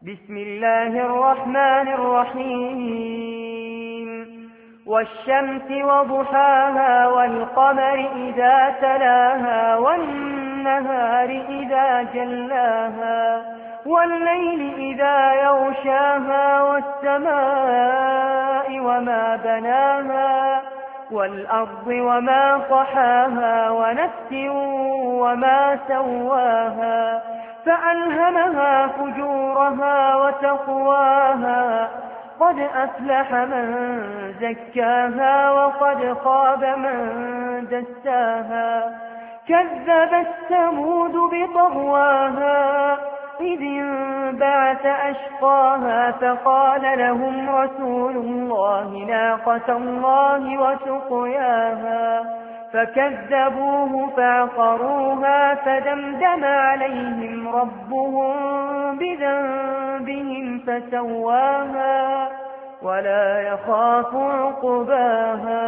بسم الله الرحمن الرحيم والشمس وضحاها والقمر إذا تلاها والنهار إذا جلاها والليل إذا يغشاها والسماء وما بناها والأرض وما طحاها ونفس وما سواها فألهمها فجورها وتقواها قد أفلح من زكاها وقد خاب من دساها كذبت ثمود بطغواها إذ انبعث أشقاها فقال لهم رسول الله ناقة الله وسقياها فكذبوه فعقروها فدمدم عليهم ربهم بذنبهم فسواها ولا يخاف عقباها